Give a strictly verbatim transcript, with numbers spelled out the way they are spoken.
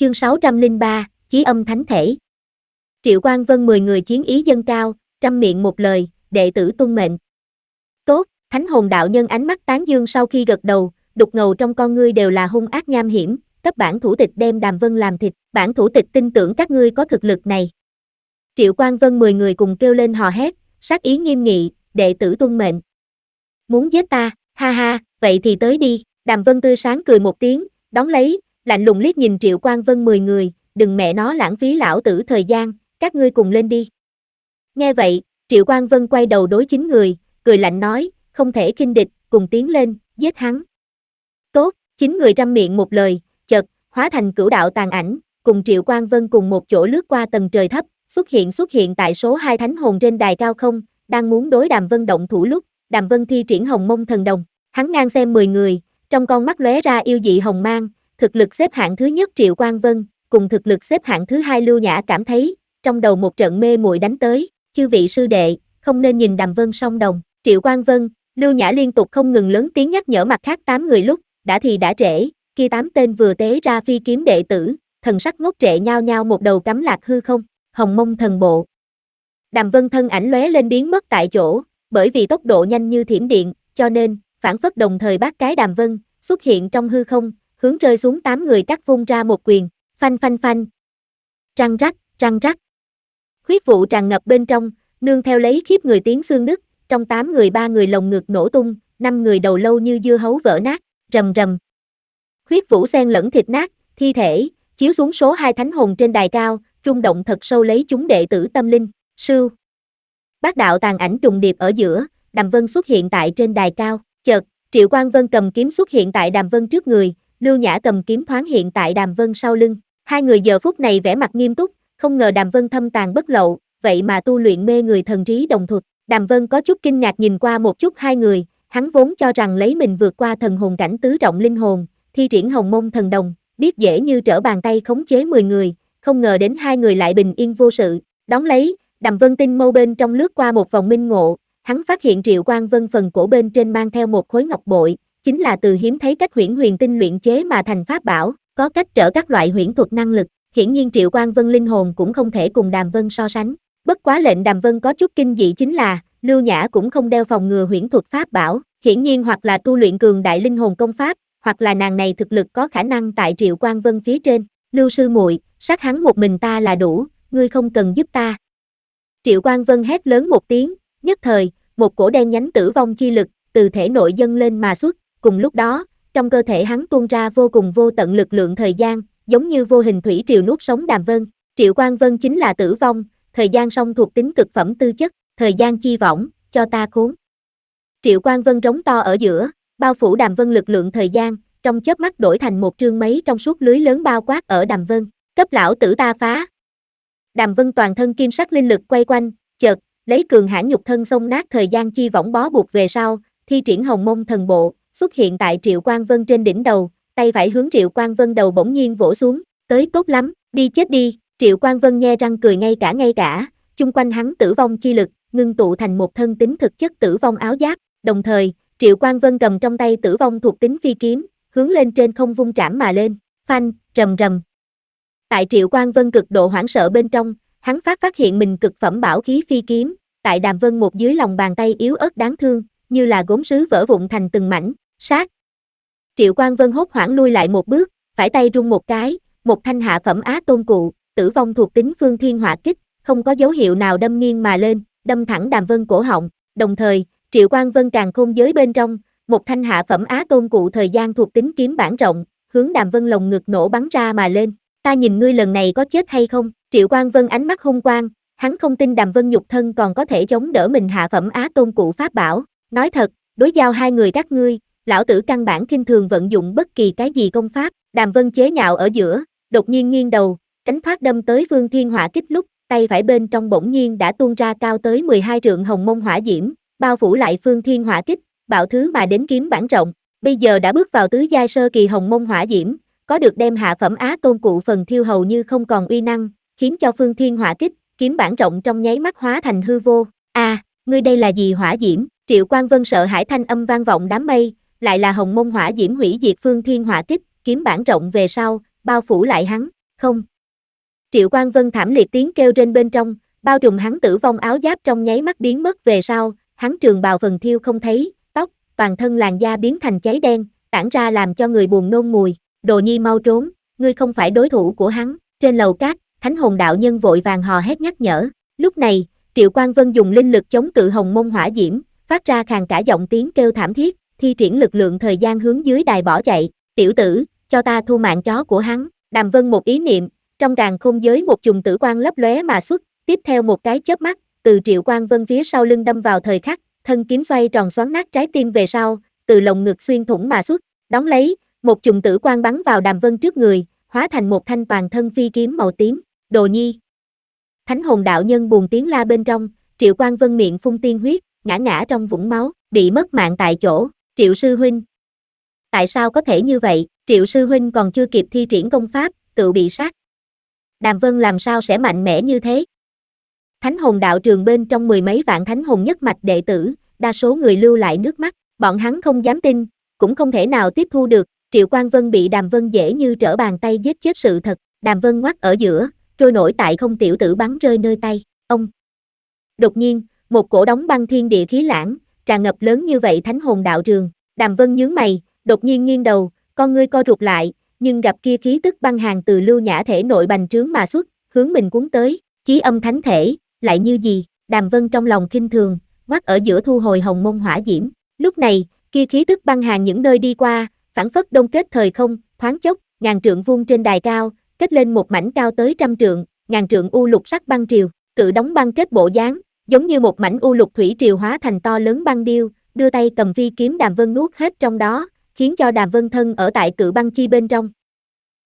Chương sáu trăm lẻ ba, Chí âm thánh thể. Triệu Quang Vân mười người chiến ý dâng cao, trăm miệng một lời, đệ tử tuân mệnh. Tốt, Thánh Hồn đạo nhân ánh mắt tán dương sau khi gật đầu, đục ngầu trong con ngươi đều là hung ác nham hiểm, cấp bản thủ tịch đem Đàm Vân làm thịt, bản thủ tịch tin tưởng các ngươi có thực lực này. Triệu Quang Vân mười người cùng kêu lên hò hét, sát ý nghiêm nghị, đệ tử tuân mệnh. Muốn giết ta, ha ha, vậy thì tới đi. Đàm Vân tươi sáng cười một tiếng, đón lấy, lạnh lùng liếc nhìn Triệu Quang Vân mười người, đừng mẹ nó lãng phí lão tử thời gian, các ngươi cùng lên đi. Nghe vậy, Triệu Quang Vân quay đầu đối chín người, cười lạnh nói, không thể khinh địch, cùng tiến lên, giết hắn. Tốt, chín người trăm miệng một lời, chợt, hóa thành cửu đạo tàn ảnh, cùng Triệu Quang Vân cùng một chỗ lướt qua tầng trời thấp, xuất hiện xuất hiện tại số hai thánh hồn trên đài cao không, đang muốn đối Đàm Vân động thủ lúc, Đàm Vân thi triển Hồng Mông Thần Đồng, hắn ngang xem mười người, trong con mắt lóe ra yêu dị hồng mang, thực lực xếp hạng thứ nhất Triệu Quang Vân, cùng thực lực xếp hạng thứ hai Lưu Nhã cảm thấy, trong đầu một trận mê muội đánh tới, chư vị sư đệ, không nên nhìn Đàm Vân song đồng. Triệu Quang Vân, Lưu Nhã liên tục không ngừng lớn tiếng nhắc nhở mặt khác tám người lúc, đã thì đã trễ, kia tám tên vừa tế ra phi kiếm đệ tử, thần sắc ngốc trệ nhao nhao một đầu cắm lạc hư không, Hồng Mông Thần Bộ. Đàm Vân thân ảnh lóe lên biến mất tại chỗ, bởi vì tốc độ nhanh như thiểm điện, cho nên, phản phất đồng thời bát cái Đàm Vân, xuất hiện trong hư không, hướng rơi xuống tám người cắt vung ra một quyền, phanh phanh phanh. Răng rắc, răng rắc. Huyết vụ tràn ngập bên trong, nương theo lấy khiếp người tiếng xương nứt, trong tám người ba người lồng ngực nổ tung, năm người đầu lâu như dưa hấu vỡ nát, rầm rầm. Huyết vũ xen lẫn thịt nát, thi thể, chiếu xuống số hai thánh hồn trên đài cao, rung động thật sâu lấy chúng đệ tử tâm linh, sưu. Bát đạo tàn ảnh trùng điệp ở giữa, Đàm Vân xuất hiện tại trên đài cao, chợt, Triệu Quang Vân cầm kiếm xuất hiện tại Đàm Vân trước người, Lưu Nhã cầm kiếm thoáng hiện tại Đàm Vân sau lưng, hai người giờ phút này vẻ mặt nghiêm túc, không ngờ Đàm Vân thâm tàng bất lậu, vậy mà tu luyện mê người thần trí đồng thuật. Đàm Vân có chút kinh ngạc nhìn qua một chút hai người, hắn vốn cho rằng lấy mình vượt qua thần hồn cảnh tứ trọng linh hồn, thi triển Hồng Mông Thần Đồng, biết dễ như trở bàn tay khống chế mười người, không ngờ đến hai người lại bình yên vô sự. Đón lấy, Đàm Vân tinh mâu bên trong lướt qua một vòng minh ngộ, hắn phát hiện Triệu Quang Vân phần cổ bên trên mang theo một khối ngọc bội, chính là từ hiếm thấy cách huyễn huyền tinh luyện chế mà thành pháp bảo, có cách trở các loại huyễn thuật năng lực. Hiển nhiên Triệu Quang Vân linh hồn cũng không thể cùng Đàm Vân so sánh. Bất quá lệnh Đàm Vân có chút kinh dị chính là, Lưu Nhã cũng không đeo phòng ngừa huyễn thuật pháp bảo, hiển nhiên hoặc là tu luyện cường đại linh hồn công pháp, hoặc là nàng này thực lực có khả năng tại Triệu Quang Vân phía trên. Lưu sư muội, sát hắn một mình ta là đủ, ngươi không cần giúp ta. Triệu Quang Vân hét lớn một tiếng, nhất thời, một cổ đen nhánh tử vong chi lực từ thể nội dâng lên mà xuất, cùng lúc đó, trong cơ thể hắn tuôn ra vô cùng vô tận lực lượng thời gian, giống như vô hình thủy triều nuốt sống Đàm Vân. Triệu Quang Vân chính là tử vong, thời gian song thuộc tính cực phẩm tư chất, thời gian chi võng, cho ta khốn. Triệu Quang Vân rống to ở giữa, bao phủ Đàm Vân lực lượng thời gian, trong chớp mắt đổi thành một trương mấy trong suốt lưới lớn bao quát ở Đàm Vân, cấp lão tử ta phá. Đàm Vân toàn thân kim sắc linh lực quay quanh, chợt, lấy cường hãn nhục thân xông nát thời gian chi võng bó buộc về sau, thi triển Hồng Mông Thần Bộ, xuất hiện tại Triệu Quang Vân trên đỉnh đầu, tay phải hướng Triệu Quang Vân đầu bỗng nhiên vỗ xuống, tới tốt lắm, đi chết đi. Triệu Quang Vân nhe răng cười ngay cả ngay cả, chung quanh hắn tử vong chi lực, ngưng tụ thành một thân tính thực chất tử vong áo giáp, đồng thời, Triệu Quang Vân cầm trong tay tử vong thuộc tính phi kiếm, hướng lên trên không vung trảm mà lên, phanh, rầm rầm. Tại Triệu Quang Vân cực độ hoảng sợ bên trong, hắn phát phát hiện mình cực phẩm bảo khí phi kiếm, tại Đàm Vân một dưới lòng bàn tay yếu ớt đáng thương, như là gốm sứ vỡ vụn thành từng mảnh, sát. Triệu Quang Vân hốt hoảng lui lại một bước, phải tay rung một cái, một thanh hạ phẩm Á Tôn Cụ, tử vong thuộc tính phương thiên hỏa kích, không có dấu hiệu nào đâm nghiêng mà lên, đâm thẳng Đàm Vân cổ họng, đồng thời, Triệu Quang Vân càng khôn giới bên trong, một thanh hạ phẩm Á Tôn Cụ thời gian thuộc tính kiếm bản rộng, hướng Đàm Vân lồng ngực nổ bắn ra mà lên, ta nhìn ngươi lần này có chết hay không? Triệu Quang Vân ánh mắt hung quang, hắn không tin Đàm Vân nhục thân còn có thể chống đỡ mình hạ phẩm Á Tôn Cụ pháp bảo, nói thật, đối giao hai người các ngươi, lão tử căn bản khinh thường vận dụng bất kỳ cái gì công pháp. Đàm Vân chế nhạo ở giữa, đột nhiên nghiêng đầu, tránh thoát đâm tới Phương Thiên Hỏa Kích lúc, tay phải bên trong bỗng nhiên đã tuôn ra cao tới mười hai trượng Hồng Mông hỏa diễm, bao phủ lại Phương Thiên Hỏa Kích, bạo thứ mà đến kiếm bản rộng, bây giờ đã bước vào tứ giai sơ kỳ Hồng Mông hỏa diễm, có được đem hạ phẩm Á Tôn Cụ phần thiêu hầu như không còn uy năng, khiến cho Phương Thiên Hỏa Kích, kiếm bản rộng trong nháy mắt hóa thành hư vô. A, à, ngươi đây là gì hỏa diễm? Triệu Quang Vân sợ hãi thanh âm vang vọng đám mây, lại là Hồng Mông hỏa diễm hủy diệt Phương Thiên Hỏa Kích, kiếm bản rộng về sau, bao phủ lại hắn, Không. Triệu Quang Vân thảm liệt tiếng kêu trên bên trong, bao trùm hắn tử vong áo giáp trong nháy mắt biến mất về sau, hắn trường bào phần thiêu không thấy, tóc, toàn thân làn da biến thành cháy đen, tản ra làm cho người buồn nôn mùi. Đồ Nhi mau trốn, ngươi không phải đối thủ của hắn. Trên lầu cát, Thánh Hồn đạo nhân vội vàng hò hét nhắc nhở. Lúc này, Triệu Quang Vân dùng linh lực chống cự hồng mông hỏa diễm, phát ra khàn cả giọng tiếng kêu thảm thiết, thi triển lực lượng thời gian hướng dưới đài bỏ chạy. Tiểu tử, cho ta thu mạng chó của hắn. Đàm Vân một ý niệm, trong càn khôn giới một chùm tử quang lấp lóe mà xuất, tiếp theo một cái chớp mắt, từ Triệu Quang Vân phía sau lưng đâm vào thời khắc, thân kiếm xoay tròn xoắn nát trái tim về sau, từ lồng ngực xuyên thủng mà xuất, đón lấy, một chùm tử quang bắn vào Đàm Vân trước người, hóa thành một thanh toàn thân phi kiếm màu tím. Đồ Nhi. Thánh Hồn đạo nhân buồn tiếng la bên trong, Triệu Quang Vân miệng phun tiên huyết, ngã ngã trong vũng máu, bị mất mạng tại chỗ. Triệu sư huynh. Tại sao có thể như vậy? Triệu sư huynh còn chưa kịp thi triển công pháp, tự bị sát. Đàm Vân làm sao sẽ mạnh mẽ như thế? Thánh Hồn đạo trường bên trong mười mấy vạn thánh hồn nhất mạch đệ tử, đa số người lưu lại nước mắt, bọn hắn không dám tin, cũng không thể nào tiếp thu được, Triệu Quang Vân bị Đàm Vân dễ như trở bàn tay giết chết sự thật. Đàm Vân ngoắt ở giữa, trôi nổi tại không tiểu tử bắn rơi nơi tay, ông. Đột nhiên, một cổ đóng băng thiên địa khí lãng, tràn ngập lớn như vậy Thánh Hồn đạo trường. Đàm Vân nhướng mày, đột nhiên nghiêng đầu, con ngươi co rụt lại, nhưng gặp kia khí tức băng hàn từ Lưu Nhã thể nội bành trướng mà xuất, hướng mình cuốn tới, chí âm thánh thể, lại như gì? Đàm Vân trong lòng khinh thường, ngoắt ở giữa thu hồi hồng mông hỏa diễm. Lúc này, kia khí tức băng hàn những nơi đi qua, phản phất đông kết thời không, thoáng chốc, ngàn trượng vuông trên đài cao, kết lên một mảnh cao tới trăm trượng, ngàn trượng u lục sắc băng triều, cự đóng băng kết bộ dáng, giống như một mảnh u lục thủy triều hóa thành to lớn băng điêu, đưa tay cầm phi kiếm Đàm Vân nuốt hết trong đó, khiến cho Đàm Vân thân ở tại cự băng chi bên trong.